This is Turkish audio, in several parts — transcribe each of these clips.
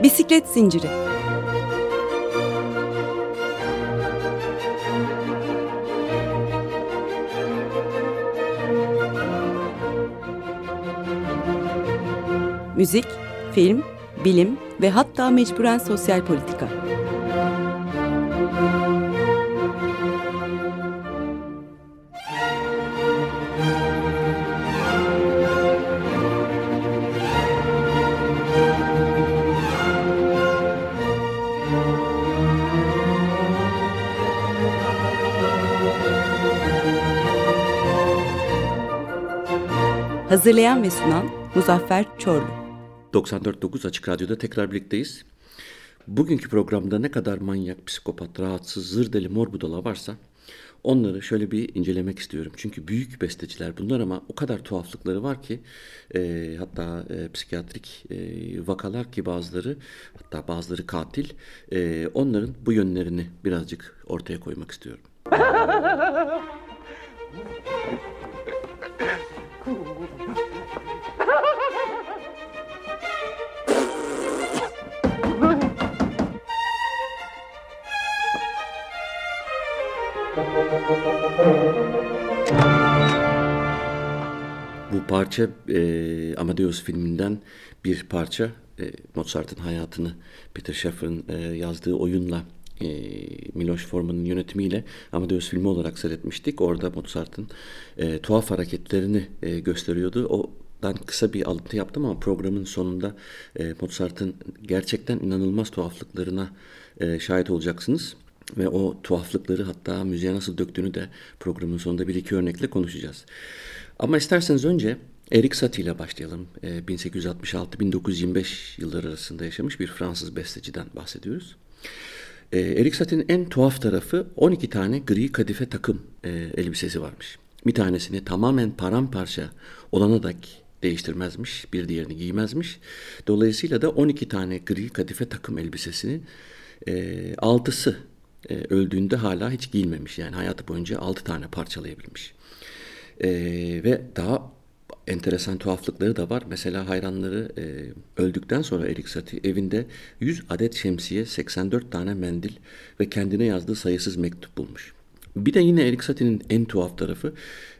Bisiklet zinciri. Müzik, film, bilim ve hatta mecburen sosyal politika. Hazırlayan ve sunan Muzaffer Çorlu. 94.9 Açık Radyo'da tekrar birlikteyiz. Bugünkü programda ne kadar manyak, psikopat, rahatsız, zır deli, mor budala varsa onları şöyle bir incelemek istiyorum. Çünkü büyük besteciler bunlar ama o kadar tuhaflıkları var ki hatta psikiyatrik vakalar ki bazıları, hatta bazıları katil. Onların bu yönlerini birazcık ortaya koymak istiyorum. Bu parça Amadeus filminden bir parça. Mozart'ın hayatını Peter Shaffer'ın yazdığı oyunla Miloš Forman'ın yönetimiyle Amadeus filmi olarak seyretmiştik. Orada Mozart'ın tuhaf hareketlerini gösteriyordu. Odan kısa bir alıntı yaptım ama programın sonunda Mozart'ın gerçekten inanılmaz tuhaflıklarına şahit olacaksınız. Ve o tuhaflıkları hatta müziğe nasıl döktüğünü de programın sonunda bir iki örnekle konuşacağız. Ama isterseniz önce Erik Satie ile başlayalım. 1866-1925 yılları arasında yaşamış bir Fransız besteciden bahsediyoruz. Erik Satie'nin en tuhaf tarafı 12 tane gri kadife takım elbisesi varmış. Bir tanesini tamamen paramparça olana dek değiştirmezmiş, bir diğerini giymezmiş. Dolayısıyla da 12 tane gri kadife takım elbisesini 6'sı öldüğünde hala hiç giyilmemiş. Yani hayatı boyunca 6 tane parçalayabilmiş. Ve daha enteresan tuhaflıkları da var. Mesela hayranları öldükten sonra Erik Satie evinde 100 adet şemsiye, 84 tane mendil ve kendine yazdığı sayısız mektup bulmuş. Bir de yine Erik Satie'nin en tuhaf tarafı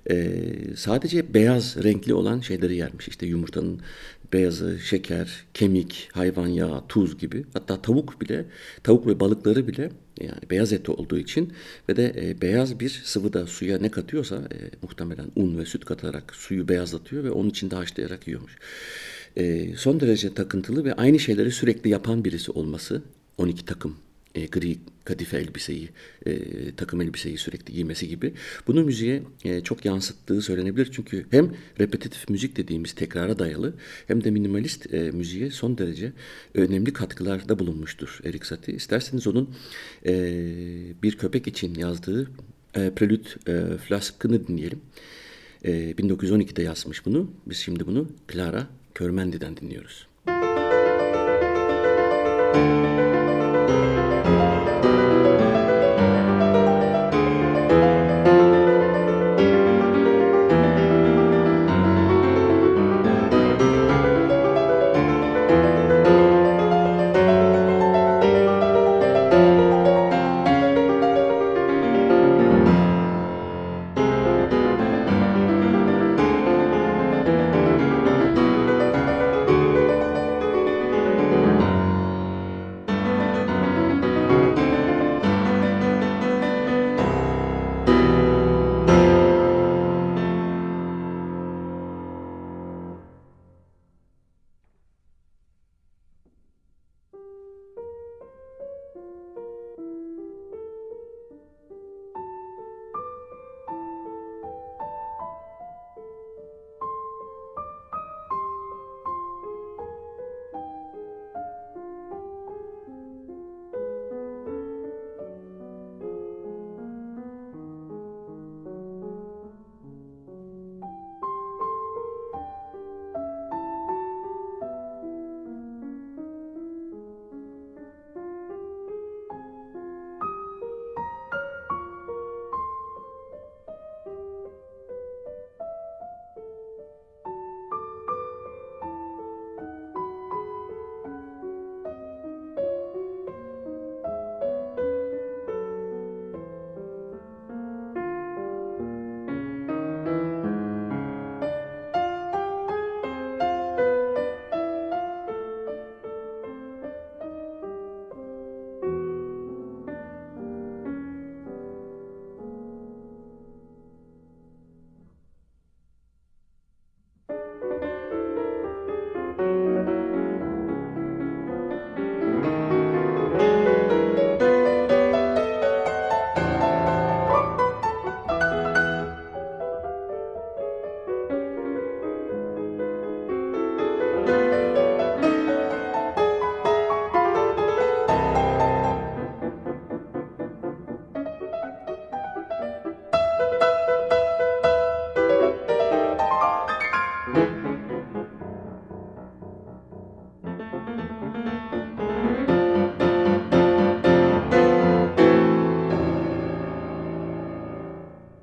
sadece beyaz renkli olan şeyleri yermiş. İşte yumurtanın beyazı, şeker, kemik, hayvan yağı, tuz gibi. Hatta tavuk ve balıkları bile yani beyaz eti olduğu için ve de beyaz bir sıvı da suya ne katıyorsa muhtemelen un ve süt katarak suyu beyazlatıyor ve onun içinde haşlayarak yiyormuş. Son derece takıntılı ve aynı şeyleri sürekli yapan birisi olması, 12 takım gri kadife elbiseyi, takım elbiseyi sürekli giymesi gibi. Bunu müziğe çok yansıttığı söylenebilir. Çünkü hem repetitif müzik dediğimiz tekrara dayalı hem de minimalist müziğe son derece önemli katkılarda bulunmuştur Erik Satie. İsterseniz onun bir köpek için yazdığı Prelude Flasque'ını dinleyelim. 1912'de yazmış bunu. Biz şimdi bunu Clara Körmendi'den dinliyoruz.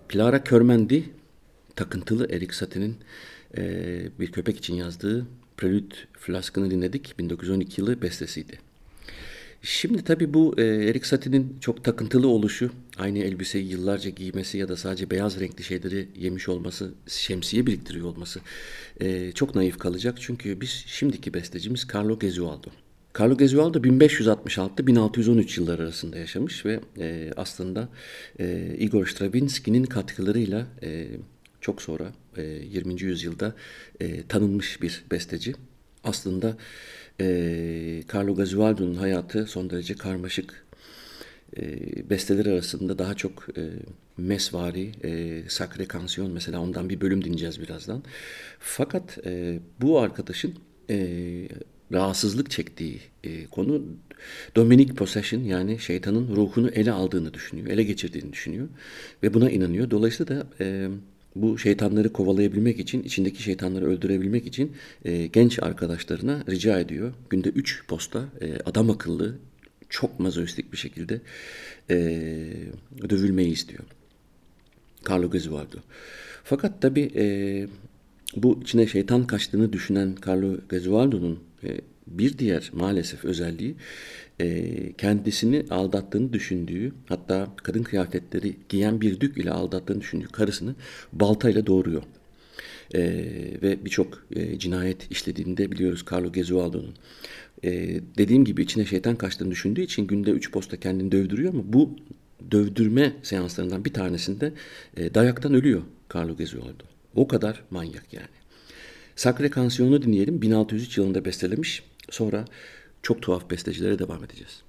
Clara Körmendi, takıntılı Erik Satie'nin bir köpek için yazdığı Prelude Flask'ını dinledik. 1912 yılı bestesiydi. Şimdi tabii bu Erik Satie'nin çok takıntılı oluşu, aynı elbiseyi yıllarca giymesi ya da sadece beyaz renkli şeyleri yemiş olması, şemsiye biriktiriyor olması çok naif kalacak. Çünkü biz şimdiki bestecimiz Carlo Gesualdo. Carlo Gesualdo 1566-1613 yılları arasında yaşamış ve aslında Igor Stravinsky'nin katkılarıyla çok sonra 20. yüzyılda tanınmış bir besteci. Aslında Carlo Gesualdo'nun hayatı son derece karmaşık. Besteler arasında daha çok mesvari, Sacre Canción, mesela ondan bir bölüm dinleyeceğiz birazdan. Fakat bu arkadaşın rahatsızlık çektiği konu Demonic Possession, yani şeytanın ruhunu ele aldığını düşünüyor, ele geçirdiğini düşünüyor ve buna inanıyor. Dolayısıyla da bu şeytanları kovalayabilmek için, içindeki şeytanları öldürebilmek için genç arkadaşlarına rica ediyor. Günde 3 posta adam akıllı, çok mazoistik bir şekilde dövülmeyi istiyor Carlo Gesualdo. Fakat tabii bu içine şeytan kaçtığını düşünen Carlo Gesualdo'nun bir diğer maalesef özelliği, kendisini aldattığını düşündüğü, hatta kadın kıyafetleri giyen bir dük ile aldattığını düşündüğü karısını baltayla doğuruyor. Ve birçok cinayet işlediğini de biliyoruz Carlo Gesualdo'nun. Dediğim gibi içine şeytan kaçtığını düşündüğü için günde 3 posta kendini dövdürüyor, ama bu dövdürme seanslarından bir tanesinde dayaktan ölüyor Carlo Gesualdo. O kadar manyak yani. Sacre Canción'u dinleyelim. 1603 yılında bestelemiş. Sonra çok tuhaf bestecilere devam edeceğiz.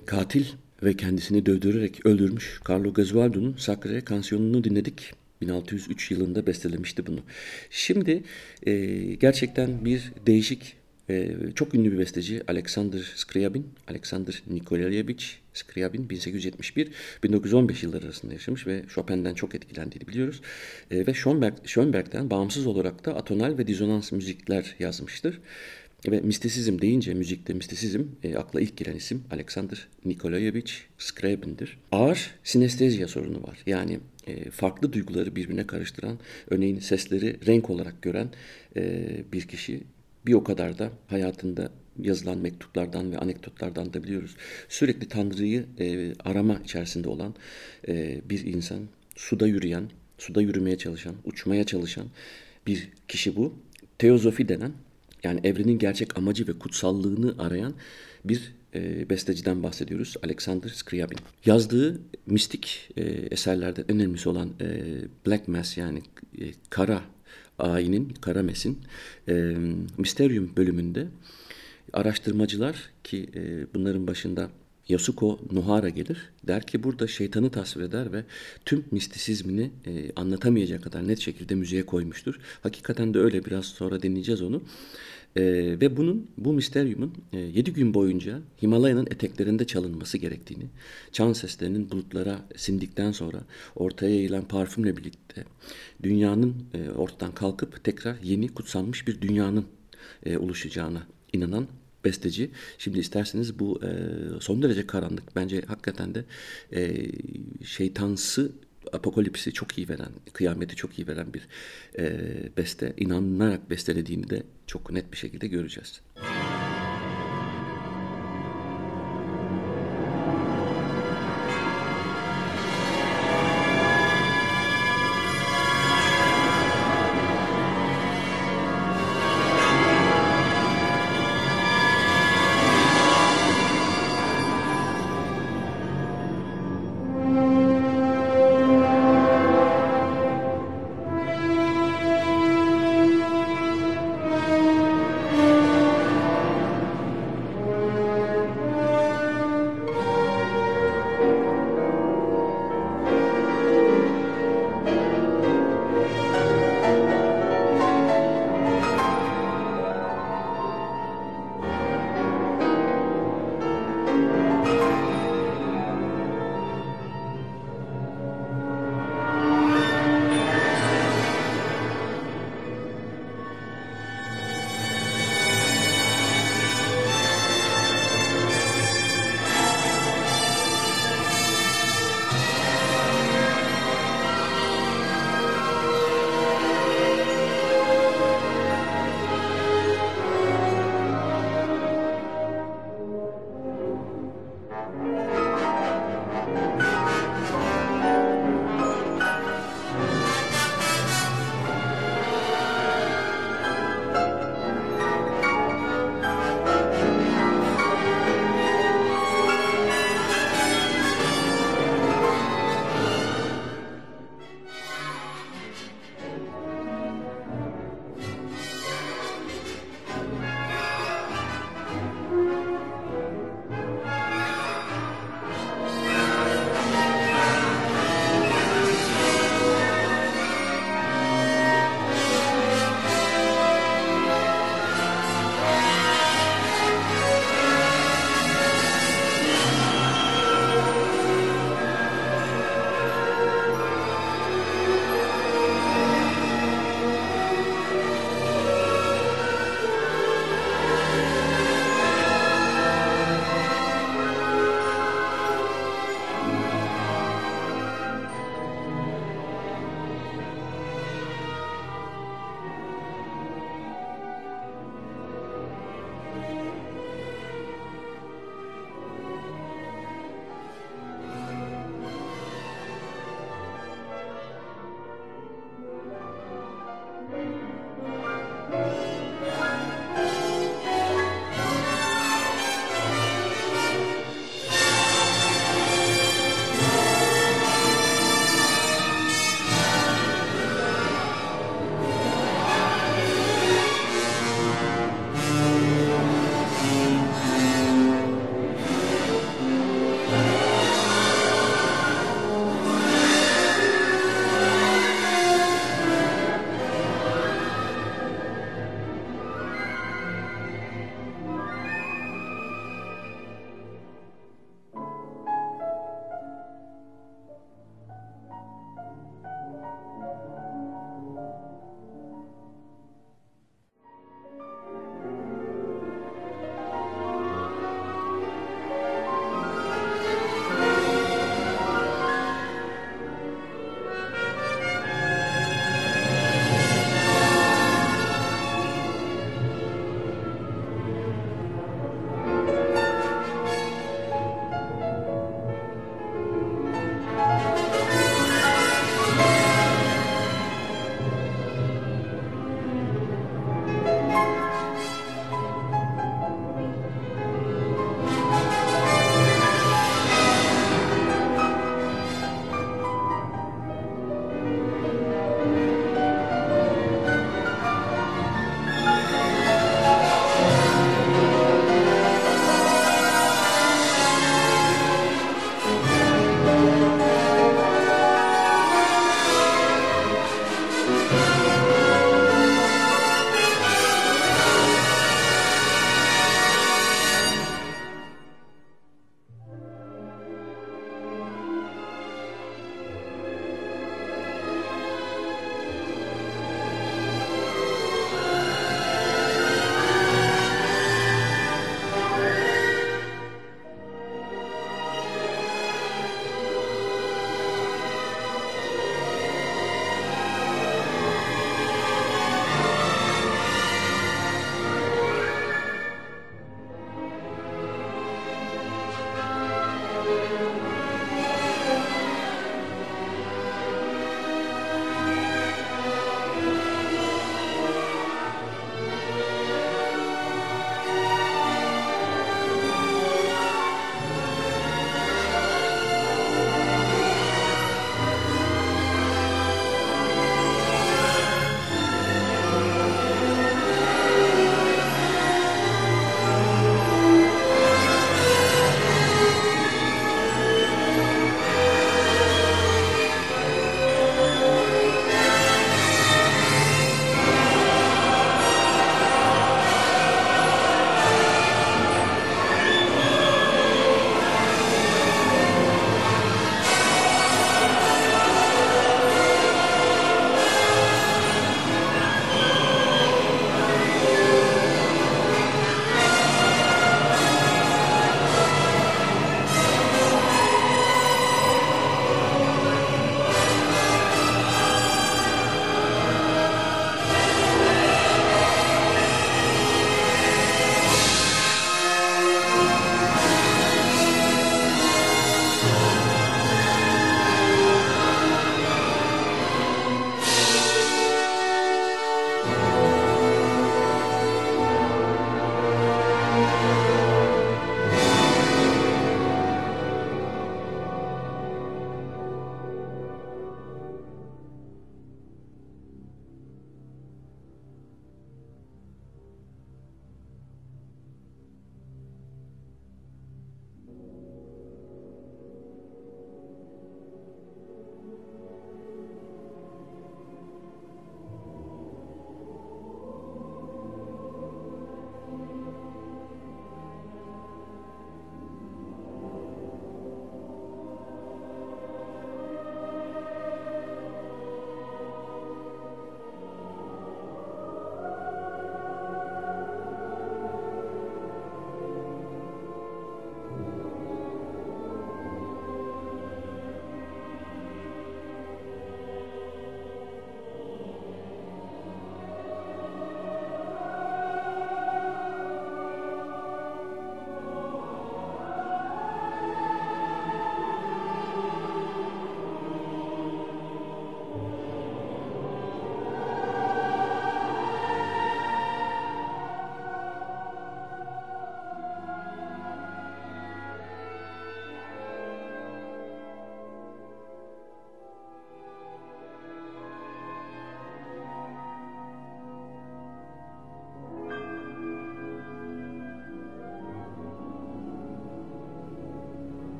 katil ve kendisini dövdürerek öldürmüş Carlo Gesualdo'nun Sacre Cancion'unu dinledik. 1603 yılında bestelemişti bunu. Şimdi gerçekten bir değişik, çok ünlü bir besteci Alexander Nikolayevich Scriabin 1871-1915 yılları arasında yaşamış ve Chopin'den çok etkilendiğini biliyoruz. Ve Schönberg'den bağımsız olarak da atonal ve dizonans müzikler yazmıştır. Ve mistisizm deyince, müzikte mistisizm akla ilk gelen isim Alexander Nikolayevich Scriabin'dir. Ağır sinestezya sorunu var. Yani farklı duyguları birbirine karıştıran, örneğin sesleri renk olarak gören bir kişi. Bir o kadar da hayatında yazılan mektuplardan ve anekdotlardan da biliyoruz. Sürekli Tanrı'yı arama içerisinde olan bir insan, suda yürüyen, suda yürümeye çalışan, uçmaya çalışan bir kişi bu. Teozofi denen, yani evrenin gerçek amacı ve kutsallığını arayan bir besteciden bahsediyoruz. Alexander Scriabin. Yazdığı mistik eserlerden en önemlisi olan Black Mass, yani Kara Ayinin, Kara Mes'in Mysterium bölümünde araştırmacılar ki bunların başında Yasuko Nohara gelir. Der ki burada şeytanı tasvir eder ve tüm mistisizmini anlatamayacak kadar net şekilde müziğe koymuştur. Hakikaten de öyle, biraz sonra dinleyeceğiz onu. Ve bu misteryumun 7 gün boyunca Himalaya'nın eteklerinde çalınması gerektiğini, çan seslerinin bulutlara sindikten sonra ortaya yayılan parfümle birlikte dünyanın ortadan kalkıp tekrar yeni kutsanmış bir dünyanın oluşacağına inanan besteci. Şimdi isterseniz bu son derece karanlık, bence hakikaten de şeytansı apokalipsi çok iyi veren, kıyameti çok iyi veren bir beste. İnanarak bestelediğini de çok net bir şekilde göreceğiz.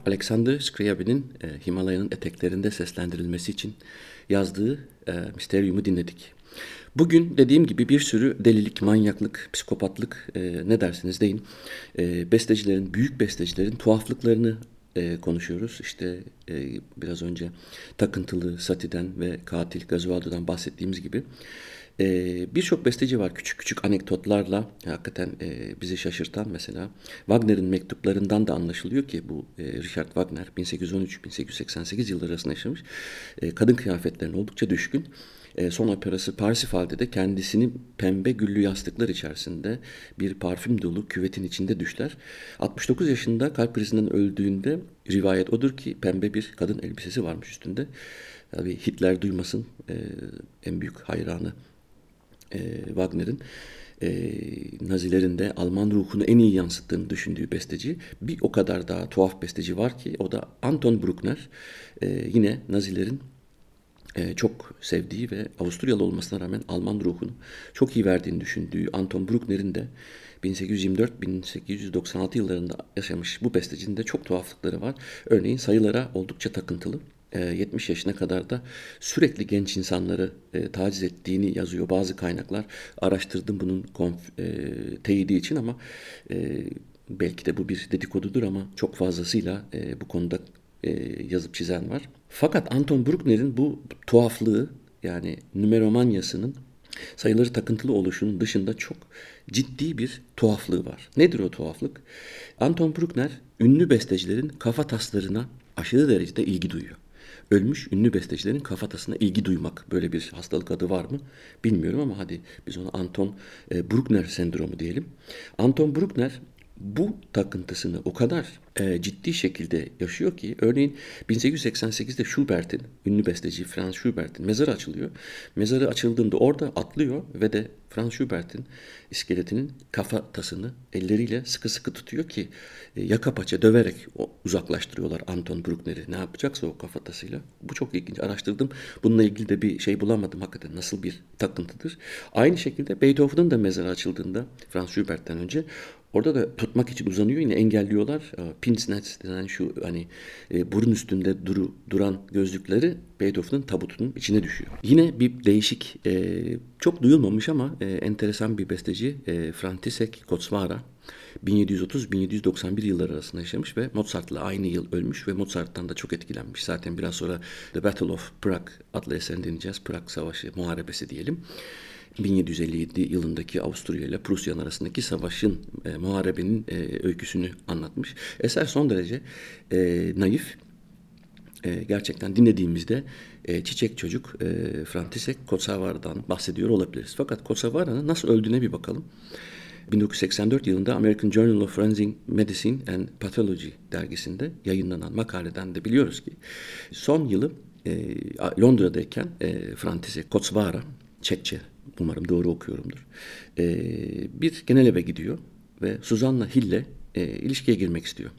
Alexander Scriabin'in Himalaya'nın eteklerinde seslendirilmesi için yazdığı Mysterium'u dinledik. Bugün dediğim gibi bir sürü delilik, manyaklık, psikopatlık ne dersiniz deyin. Bestecilerin, büyük bestecilerin tuhaflıklarını konuşuyoruz. İşte biraz önce takıntılı Satie'den ve katil Gesualdo'dan bahsettiğimiz gibi. Birçok besteci var küçük küçük anekdotlarla hakikaten bizi şaşırtan. Mesela Wagner'in mektuplarından da anlaşılıyor ki bu Richard Wagner 1813-1888 yılları arasında yaşamış. Kadın kıyafetlerine oldukça düşkün. Son operası Parsifal'de de kendisini pembe güllü yastıklar içerisinde bir parfüm dolu küvetin içinde düşler. 69 yaşında kalp krizinden öldüğünde rivayet odur ki pembe bir kadın elbisesi varmış üstünde. Tabii Hitler duymasın, en büyük hayranı Wagner'in. Nazilerin de Alman ruhunu en iyi yansıttığını düşündüğü besteci. Bir o kadar daha tuhaf besteci var ki o da Anton Bruckner. Yine Nazilerin çok sevdiği ve Avusturyalı olmasına rağmen Alman ruhunu çok iyi verdiğini düşündüğü Anton Bruckner'in de 1824-1896 yıllarında yaşamış bu bestecinin de çok tuhaflıkları var. Örneğin sayılara oldukça takıntılı. 70 yaşına kadar da sürekli genç insanları taciz ettiğini yazıyor bazı kaynaklar. Araştırdım bunun teyidi için ama belki de bu bir dedikodudur ama çok fazlasıyla bu konuda yazıp çizen var. Fakat Anton Bruckner'in bu tuhaflığı yani numeromanyasının sayıları takıntılı oluşunun dışında çok ciddi bir tuhaflığı var. Nedir o tuhaflık? Anton Bruckner ünlü bestecilerin kafataslarına aşırı derecede ilgi duyuyor. Ölmüş ünlü bestecilerin kafatasına ilgi duymak. Böyle bir hastalık adı var mı bilmiyorum ama hadi biz ona Anton Bruckner sendromu diyelim. Anton Bruckner bu takıntısını o kadar ciddi şekilde yaşıyor ki örneğin 1888'de Schubert'in, ünlü besteci Franz Schubert'in mezarı açılıyor. Mezarı açıldığında orada atlıyor ve de Franz Schubert'in iskeletinin kafatasını elleriyle sıkı sıkı tutuyor ki yaka paça döverek uzaklaştırıyorlar Anton Bruckner'i. Ne yapacaksa o kafatasıyla. Bu çok ilginç. Araştırdım. Bununla ilgili de bir şey bulamadım. Hakikaten nasıl bir takıntıdır. Aynı şekilde Beethoven'ın da mezarı açıldığında Franz Schubert'ten önce orada da tutmak için uzanıyor, yine engelliyorlar. Pince-nez denen şu hani burun üstünde duran gözlükleri Beethoven'ın tabutunun içine düşüyor. Yine bir değişik, çok duyulmamış ama enteresan bir besteci František Kosvara 1730-1791 yılları arasında yaşamış ve Mozart'la aynı yıl ölmüş ve Mozart'tan da çok etkilenmiş. Zaten biraz sonra The Battle of Prague adlı eserini dinleyeceğiz. Prag Savaşı, muharebesi diyelim. 1757 yılındaki Avusturya ile Prusya arasındaki savaşın, muharebenin öyküsünü anlatmış. Eser son derece naif. Gerçekten dinlediğimizde çiçek çocuk František Kotsavara'dan bahsediyor olabiliriz. Fakat Kotsavara'nın nasıl öldüğüne bir bakalım. 1984 yılında American Journal of Forensic Medicine and Pathology dergisinde yayınlanan makaleden de biliyoruz ki son yılı Londra'dayken František Kotsavara, Çekçe, umarım doğru okuyorumdur, bir genel eve gidiyor ve Susanna Hill'le ilişkiye girmek istiyor.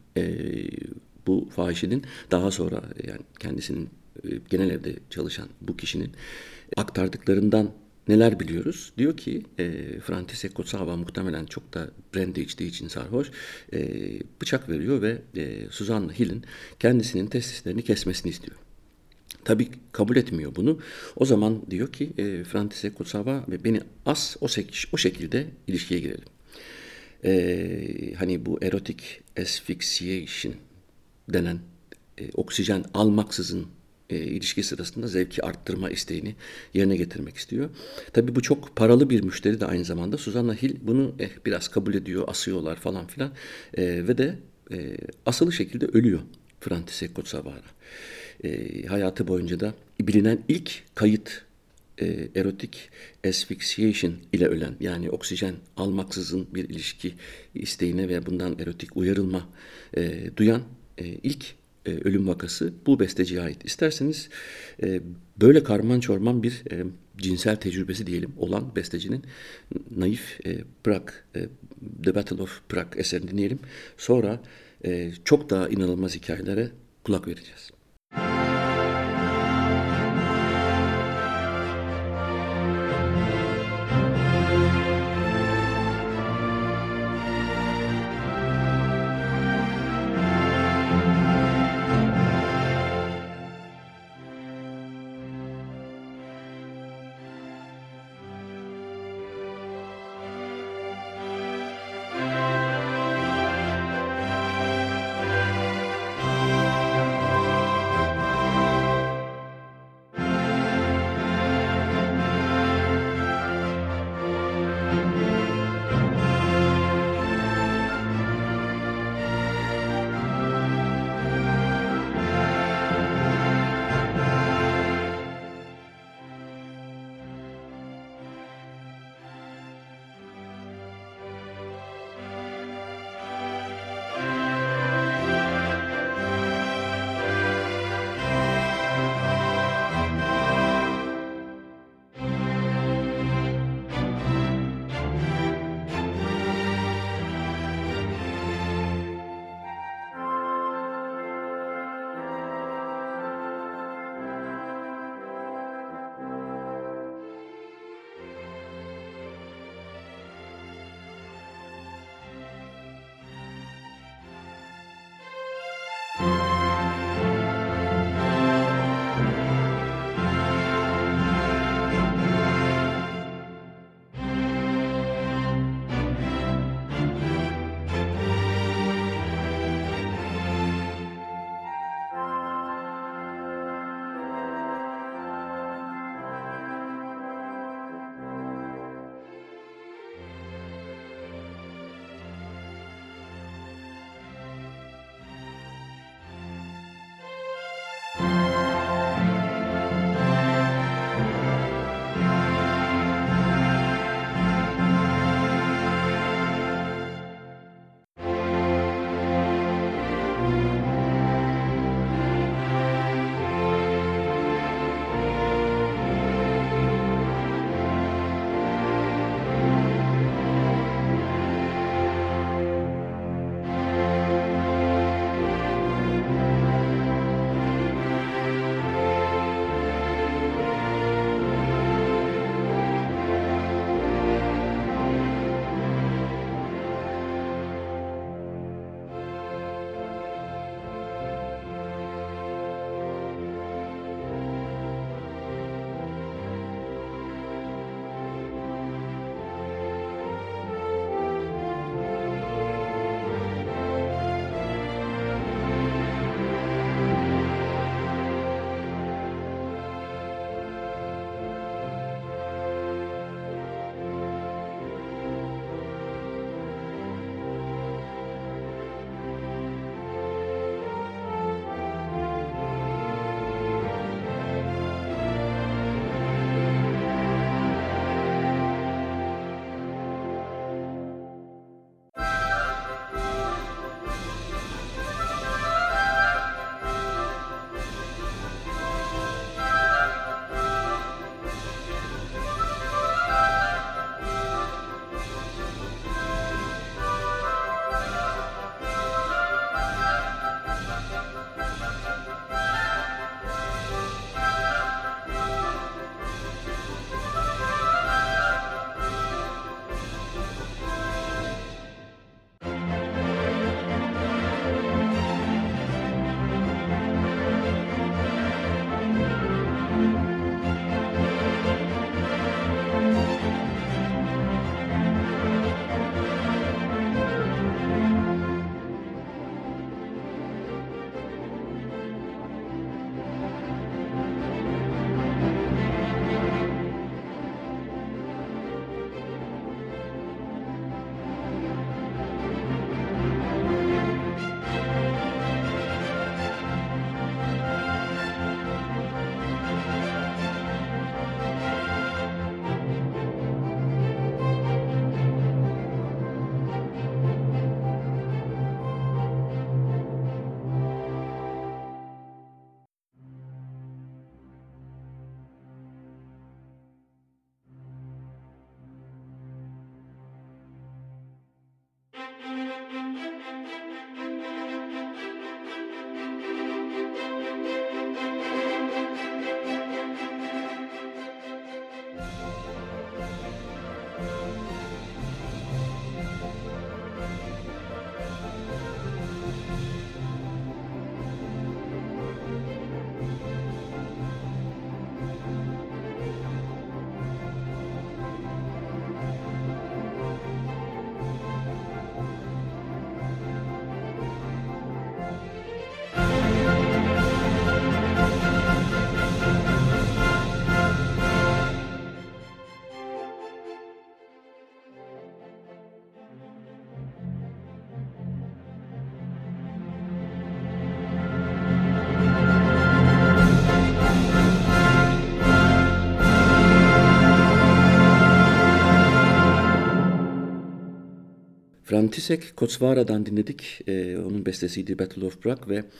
Bu fahişenin daha sonra yani kendisinin genel evde çalışan bu kişinin aktardıklarından neler biliyoruz? Diyor ki František Kotsavara muhtemelen çok da brandy içtiği için sarhoş, bıçak veriyor ve Susanna Hill'in kendisinin testislerini kesmesini istiyor. Tabii kabul etmiyor bunu. O zaman diyor ki František Kotsavara ve beni as o şekilde ilişkiye girelim. Hani bu erotic asphyxiation denen oksijen almaksızın ilişki sırasında zevki arttırma isteğini yerine getirmek istiyor. Tabii bu çok paralı bir müşteri de aynı zamanda. Susanna Hill bunu biraz kabul ediyor, asıyorlar falan filan ve de asılı şekilde ölüyor František Kotsavara. Hayatı boyunca da bilinen ilk kayıt erotic asphyxiation ile ölen, yani oksijen almaksızın bir ilişki isteğine ve bundan erotik uyarılma duyan ilk ölüm vakası bu besteciye ait. İsterseniz böyle karman çorman bir cinsel tecrübesi diyelim olan bestecinin naif Prague, The Battle of Prague eserini dinleyelim. Sonra çok daha inanılmaz hikayelere kulak vereceğiz. František Kosvara'dan dinledik. Onun bestesiydi Battle of Prague ve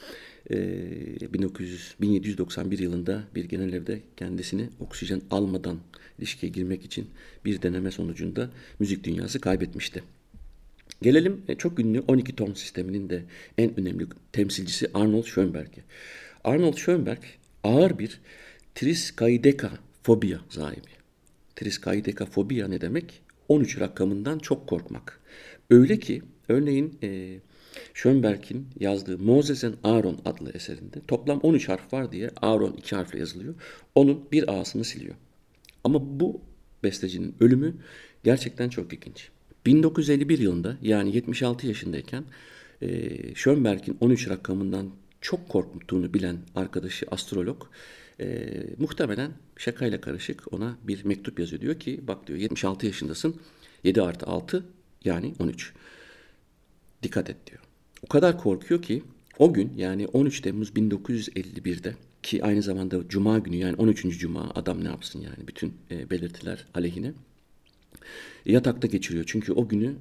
1791 yılında bir genel evde kendisini oksijen almadan ilişkiye girmek için bir deneme sonucunda müzik dünyası kaybetmişti. Gelelim çok ünlü 12 ton sisteminin de en önemli temsilcisi Arnold Schoenberg'e. Arnold Schoenberg ağır bir triskaidekafobia sahibi. Triskaidekafobia ne demek? 13 rakamından çok korkmak. Öyle ki örneğin Schönberg'in yazdığı Moses and Aaron adlı eserinde toplam 13 harf var diye Aaron 2 harfle yazılıyor. Onun bir A'sını siliyor. Ama bu bestecinin ölümü gerçekten çok ilginç. 1951 yılında yani 76 yaşındayken Schönberg'in 13 rakamından çok korktuğunu bilen arkadaşı astrolog muhtemelen şakayla karışık ona bir mektup yazıyor. Diyor ki bak diyor 76 yaşındasın 7 artı 6 yani 13. Dikkat et diyor. O kadar korkuyor ki o gün yani 13 Temmuz 1951'de ki aynı zamanda Cuma günü yani 13. Cuma adam ne yapsın yani bütün belirtiler aleyhine yatakta geçiriyor. Çünkü o günü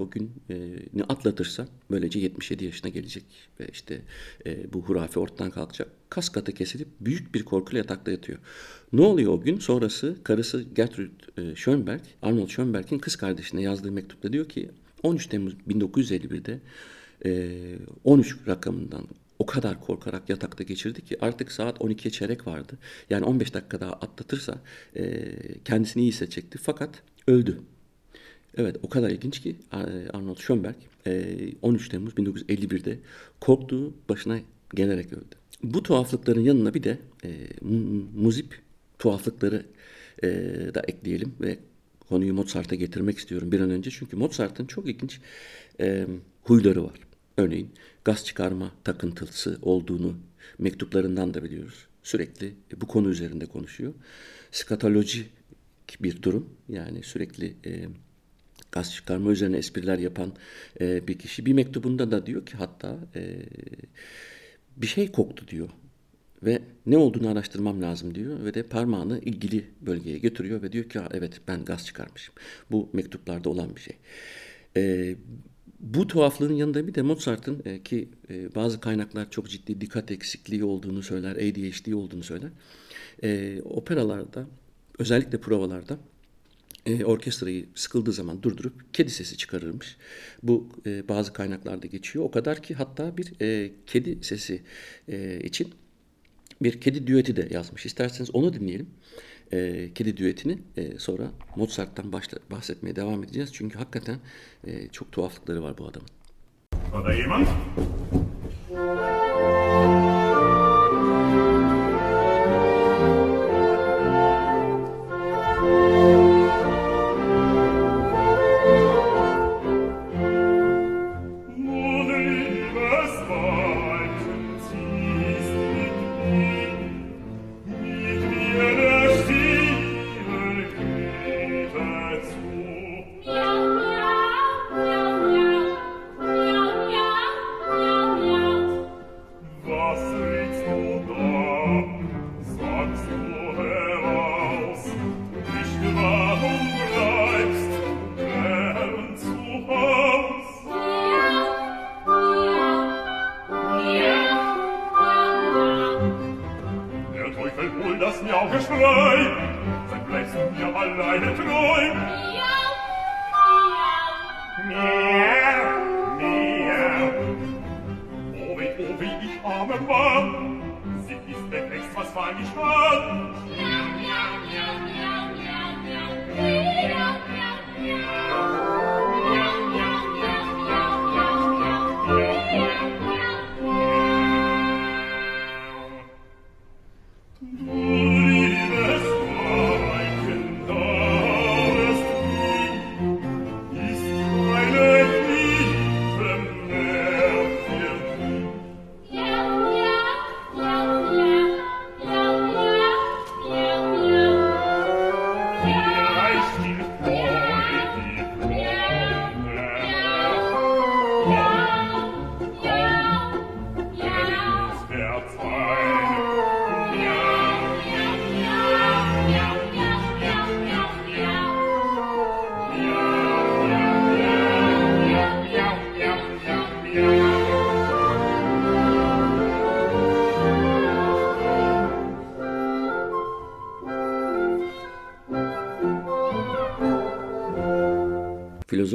ne atlatırsa böylece 77 yaşına gelecek ve işte bu hurafe ortadan kalkacak. Kas katı kesilip büyük bir korkuyla yatakta yatıyor. Ne oluyor o gün? Sonrası karısı Gertrude Schönberg, Arnold Schönberg'in kız kardeşine yazdığı mektupta diyor ki 13 Temmuz 1951'de 13 rakamından o kadar korkarak yatakta geçirdi ki artık saat 12'ye çeyrek vardı. Yani 15 dakika daha atlatırsa kendisini iyi hissedecekti fakat öldü. Evet o kadar ilginç ki Arnold Schönberg 13 Temmuz 1951'de korktuğu başına gelerek öldü. Bu tuhaflıkların yanına bir de muzip tuhaflıkları da ekleyelim ve konuyu Mozart'a getirmek istiyorum bir an önce. Çünkü Mozart'ın çok ilginç huyları var. Örneğin gaz çıkarma takıntısı olduğunu mektuplarından da biliyoruz. Sürekli bu konu üzerinde konuşuyor. Skatolojik bir durum yani sürekli gaz çıkarma üzerine espriler yapan bir kişi. Bir mektubunda da diyor ki hatta bir şey koktu diyor. Ve ne olduğunu araştırmam lazım diyor ve de parmağını ilgili bölgeye götürüyor ve diyor ki evet ben gaz çıkarmışım. Bu mektuplarda olan bir şey. Bu tuhaflığın yanında bir de Mozart'ın ki bazı kaynaklar çok ciddi dikkat eksikliği olduğunu söyler, ADHD olduğunu söyler. Operalarda özellikle provalarda orkestrayı sıkıldığı zaman durdurup kedi sesi çıkarırmış. Bu bazı kaynaklarda geçiyor. O kadar ki hatta bir kedi sesi için bir kedi düeti de yazmış. İsterseniz onu dinleyelim. Kedi düetini sonra Mozart'tan bahsetmeye devam edeceğiz. Çünkü hakikaten çok tuhaflıkları var bu adamın. War da jemand?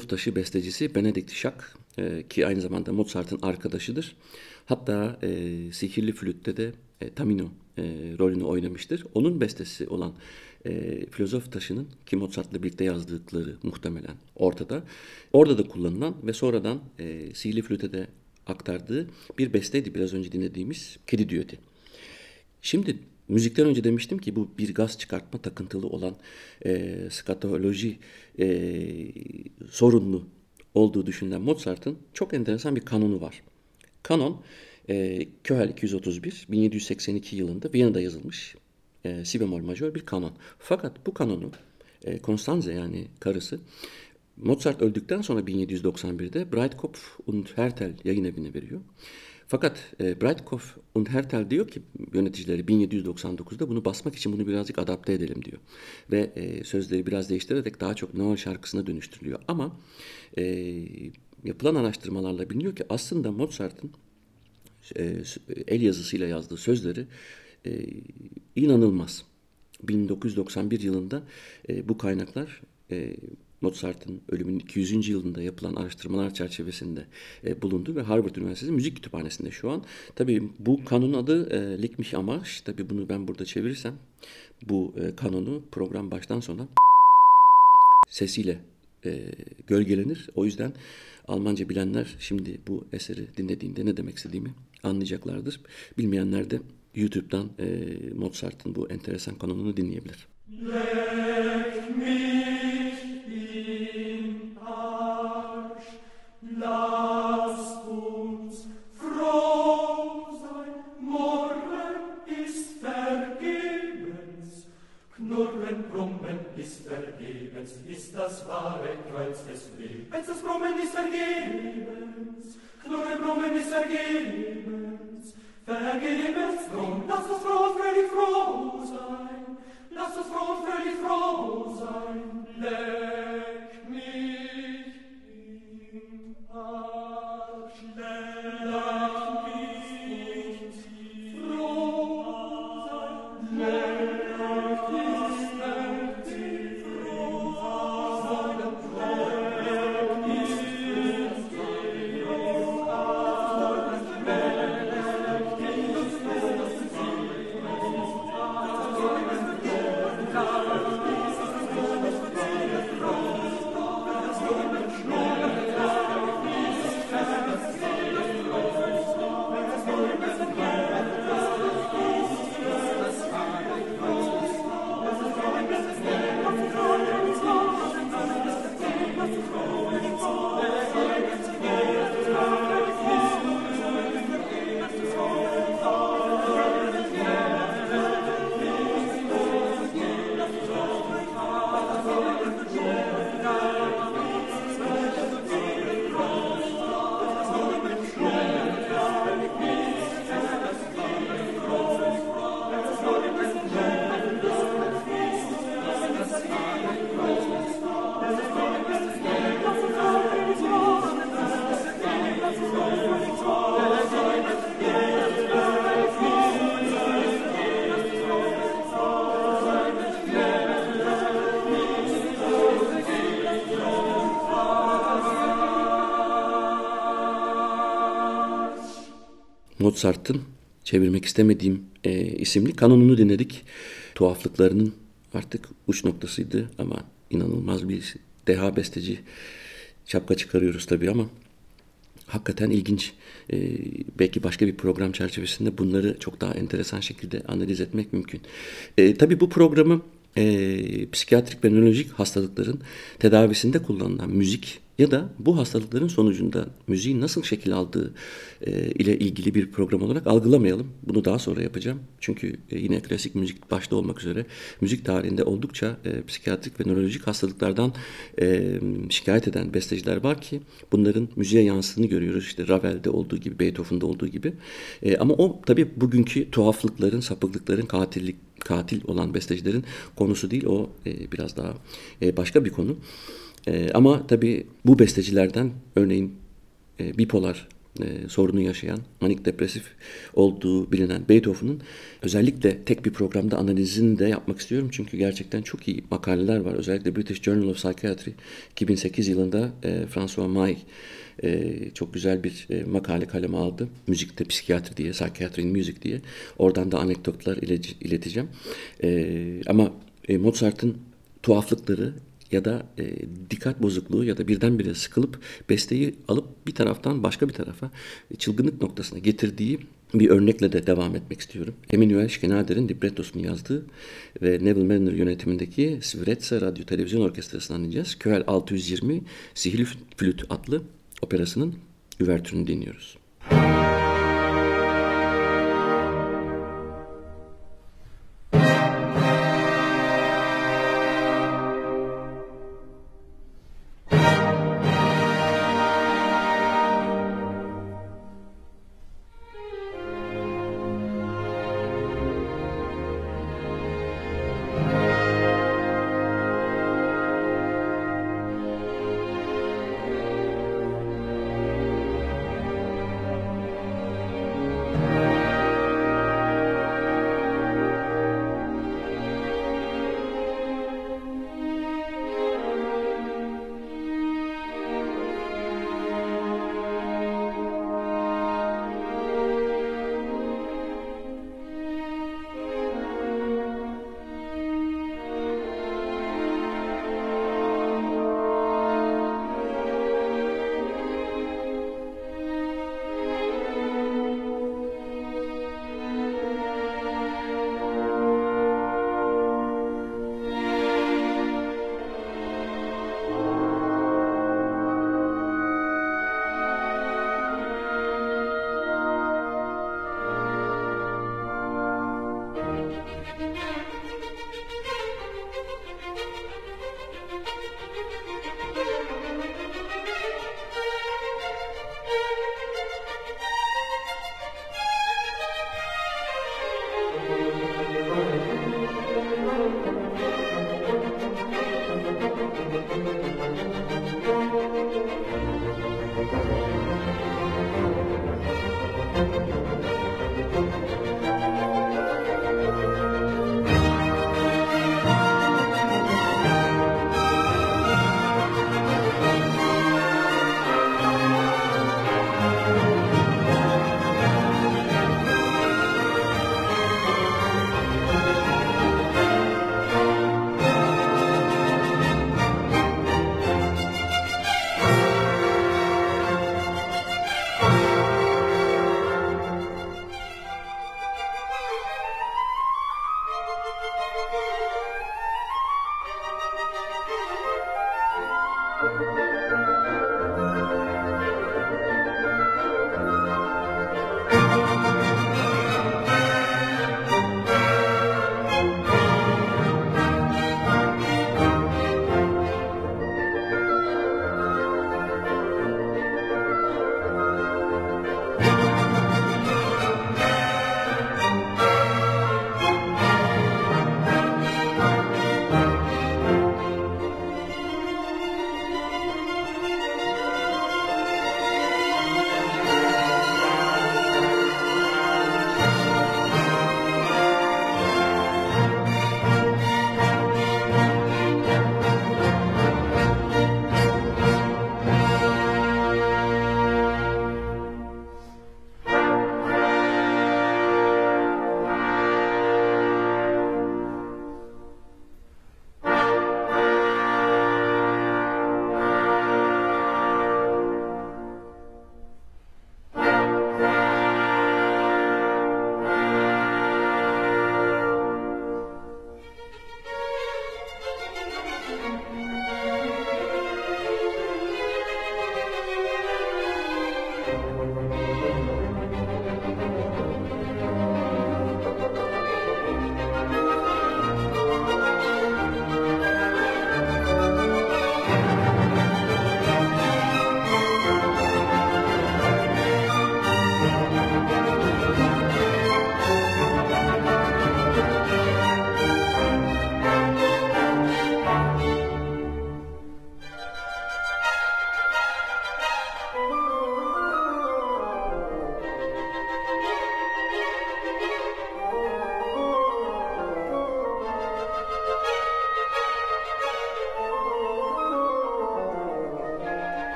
filozof taşı bestecisi Benedikt Schack ki aynı zamanda Mozart'ın arkadaşıdır. Hatta Sihirli Flüt'te de Tamino rolünü oynamıştır. Onun bestesi olan filozof taşının ki Mozart'la birlikte yazdıkları muhtemelen ortada. Orada da kullanılan ve sonradan Sihirli Flüt'e de aktardığı bir besteydi biraz önce dinlediğimiz Kedi Düeti. Şimdi müzikten önce demiştim ki bu bir gaz çıkartma takıntılı olan skatoloji sorunlu olduğu düşünülen Mozart'ın çok enteresan bir kanonu var. Kanon Köhel 231 1782 yılında Viyana'da yazılmış si bemol majör bir kanon. Fakat bu kanonu Constanze yani karısı Mozart öldükten sonra 1791'de Breitkopf und Härtel yayın evine veriyor. Fakat Breitkopf und Härtel diyor ki yöneticileri 1799'da bunu basmak için bunu birazcık adapte edelim diyor. Ve sözleri biraz değiştirerek daha çok Noel şarkısına dönüştürülüyor. Ama yapılan araştırmalarla biliniyor ki aslında Mozart'ın el yazısıyla yazdığı sözleri inanılmaz. 1991 yılında bu kaynaklar Mozart'ın ölümünün 200. yılında yapılan araştırmalar çerçevesinde bulundu ve Harvard Üniversitesi Müzik Kütüphanesi'nde şu an. Tabii bu kanunun adı Leg mich am Arsch. Tabii bunu ben burada çevirirsem bu kanunu program baştan sona sesiyle gölgelenir. O yüzden Almanca bilenler şimdi bu eseri dinlediğinde ne demek istediğimi anlayacaklardır. Bilmeyenler de YouTube'dan Mozart'ın bu enteresan kanonunu dinleyebilir. Leg mich in Arsch, lass uns froh sein, morgen ist vergebens, knurren, brummen ist vergebens, ist das wahre Kreuz des Lebens. Das Brummen ist vergebens, knurren, brummen ist vergebens, vergebens drum, lass uns froh, fröhlich froh sein, lass uns froh, fröhlich froh sein, leg mich in Arsch, leg mich froh sein, leg mich froh sein, leg mich Mozart'ın çevirmek istemediğim isimli kanonunu dinledik. Tuhaflıklarının artık uç noktasıydı ama inanılmaz bir deha besteci. Şapka çıkarıyoruz tabii ama hakikaten ilginç. Belki başka bir program çerçevesinde bunları çok daha enteresan şekilde analiz etmek mümkün. Tabii bu programı psikiyatrik ve nörolojik hastalıkların tedavisinde kullanılan müzik ya da bu hastalıkların sonucunda müziğin nasıl şekil aldığı ile ilgili bir program olarak algılamayalım. Bunu daha sonra yapacağım. Çünkü yine klasik müzik başta olmak üzere müzik tarihinde oldukça psikiyatrik ve nörolojik hastalıklardan şikayet eden besteciler var ki bunların müziğe yansıdığını görüyoruz. İşte Ravel'de olduğu gibi, Beethoven'da olduğu gibi. Ama o tabii bugünkü tuhaflıkların, sapıklıkların, katil olan bestecilerin konusu değil. O biraz daha başka bir konu. Ama tabii bu bestecilerden örneğin bipolar sorunu yaşayan, manik depresif olduğu bilinen Beethoven'ın özellikle tek bir programda analizini de yapmak istiyorum. Çünkü gerçekten çok iyi makaleler var. Özellikle British Journal of Psychiatry 2008 yılında François May çok güzel bir makale kaleme aldı. Müzikte psikiyatri diye, Psychiatry in Music diye. Oradan da anekdotlar ileteceğim. Ama Mozart'ın tuhaflıkları ya da dikkat bozukluğu ya da birdenbire sıkılıp besteyi alıp bir taraftan başka bir tarafa çılgınlık noktasına getirdiği bir örnekle de devam etmek istiyorum. Emanuel Schneider'in librettosunu yazdığı ve Neville Marriner yönetimindeki Sviretsa Radyo Televizyon Orkestrası'nı anlayacağız. Köhel 620 Sihirli Flüt adlı operasının üvertürünü dinliyoruz.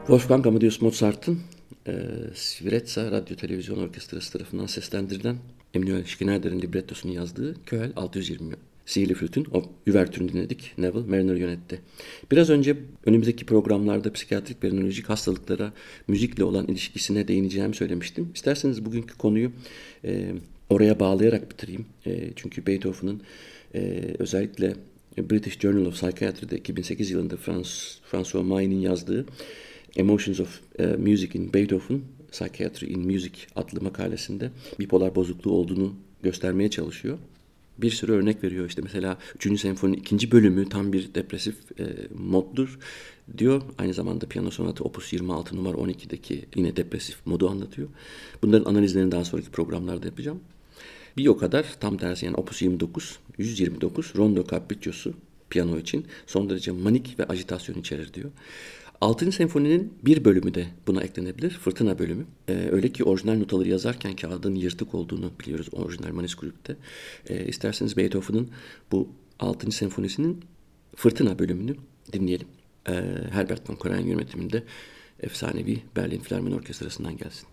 Wolfgang Amadeus Mozart'ın Sviretza Radyo Televizyon Orkestrası tarafından seslendirilen Emanuel Schneider'in librettosunu yazdığı Köhel 620 Sihirli Flüt'ün o üvertürünü dinledik. Neville Mariner yönetti. Biraz önce önümüzdeki programlarda psikiyatrik ve nörolojik hastalıklara müzikle olan ilişkisine değineceğimi söylemiştim. İsterseniz bugünkü konuyu oraya bağlayarak bitireyim. Çünkü Beethoven'ın özellikle British Journal of Psychiatry'de 2008 yılında François Mayne'in yazdığı Emotions of Music in Beethoven, Psychiatry in Music adlı makalesinde bipolar bozukluğu olduğunu göstermeye çalışıyor. Bir sürü örnek veriyor. İşte mesela 3. senfoninin 2. bölümü tam bir depresif moddur diyor. Aynı zamanda piyano sonatı opus 26 numara 12'deki yine depresif modu anlatıyor. Bunların analizlerini daha sonraki programlarda yapacağım. Bir o kadar tam tersi, yani opus 129 Rondo Capricciosu piyano için son derece manik ve ajitasyon içerir diyor. 6. senfoninin bir bölümü de buna eklenebilir. Fırtına bölümü. Öyle ki orijinal notaları yazarken kağıdın yırtık olduğunu biliyoruz orijinal manuskripte. İsterseniz Beethoven'ın bu 6. senfonisinin Fırtına bölümünü dinleyelim. Herbert von Karajan yönetiminde efsanevi Berlin Filarmoni Orkestrası'ndan gelsin.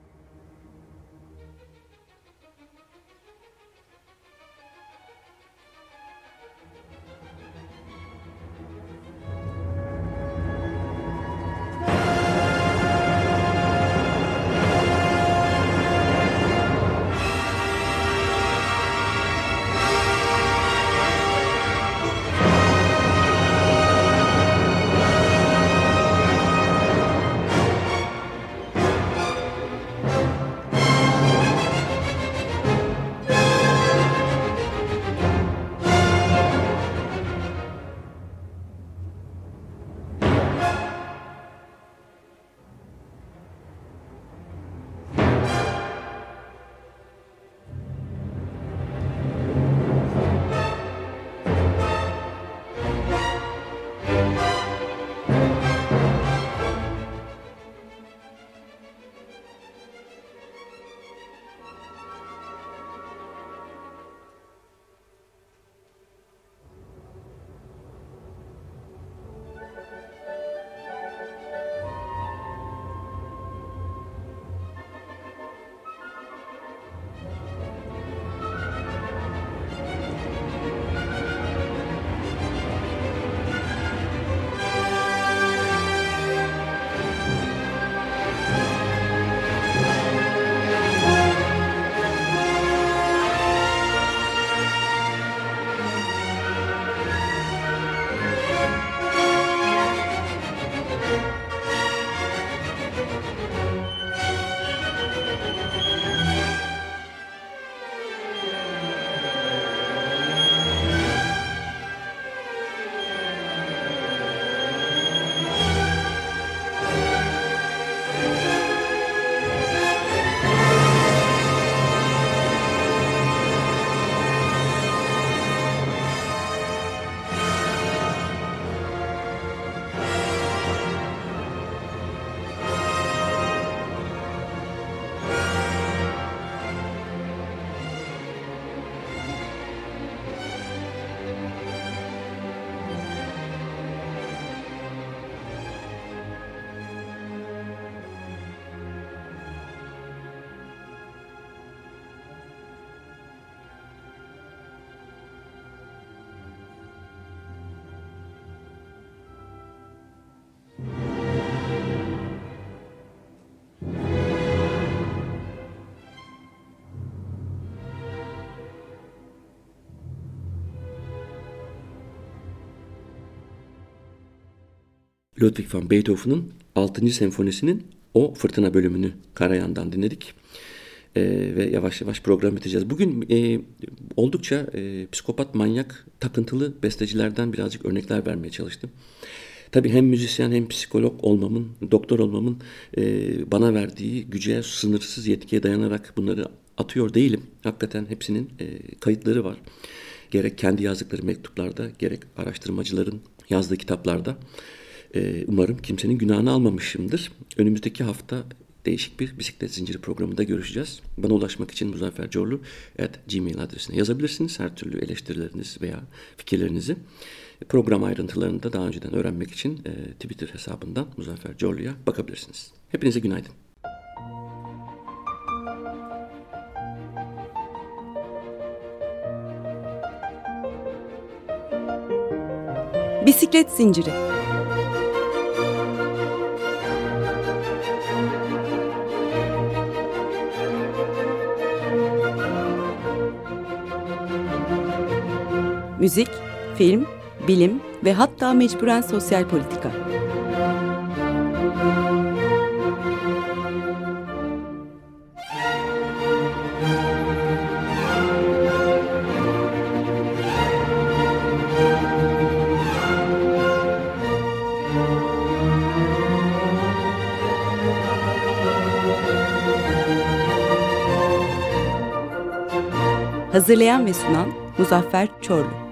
Ludwig van Beethoven'ın 6. senfonisinin o Fırtına bölümünü Karajan'dan dinledik. Ve yavaş yavaş program biteceğiz. Bugün oldukça psikopat, manyak, takıntılı bestecilerden birazcık örnekler vermeye çalıştım. Tabii hem müzisyen hem psikolog olmamın, doktor olmamın bana verdiği güce, sınırsız yetkiye dayanarak bunları atıyor değilim. Hakikaten hepsinin kayıtları var. Gerek kendi yazdıkları mektuplarda, gerek araştırmacıların yazdığı kitaplarda. Umarım kimsenin günahını almamışımdır. Önümüzdeki hafta değişik bir bisiklet zinciri programında görüşeceğiz. Bana ulaşmak için muzaffercorlu@gmail adresine yazabilirsiniz. Her türlü eleştirileriniz veya fikirlerinizi. Program ayrıntılarını da daha önceden öğrenmek için Twitter hesabından Muzaffer Corlu'ya bakabilirsiniz. Hepinize günaydın. Bisiklet zinciri. Müzik, film, bilim ve hatta mecburen sosyal politika. Hazırlayan ve sunan Muzaffer Çorlu.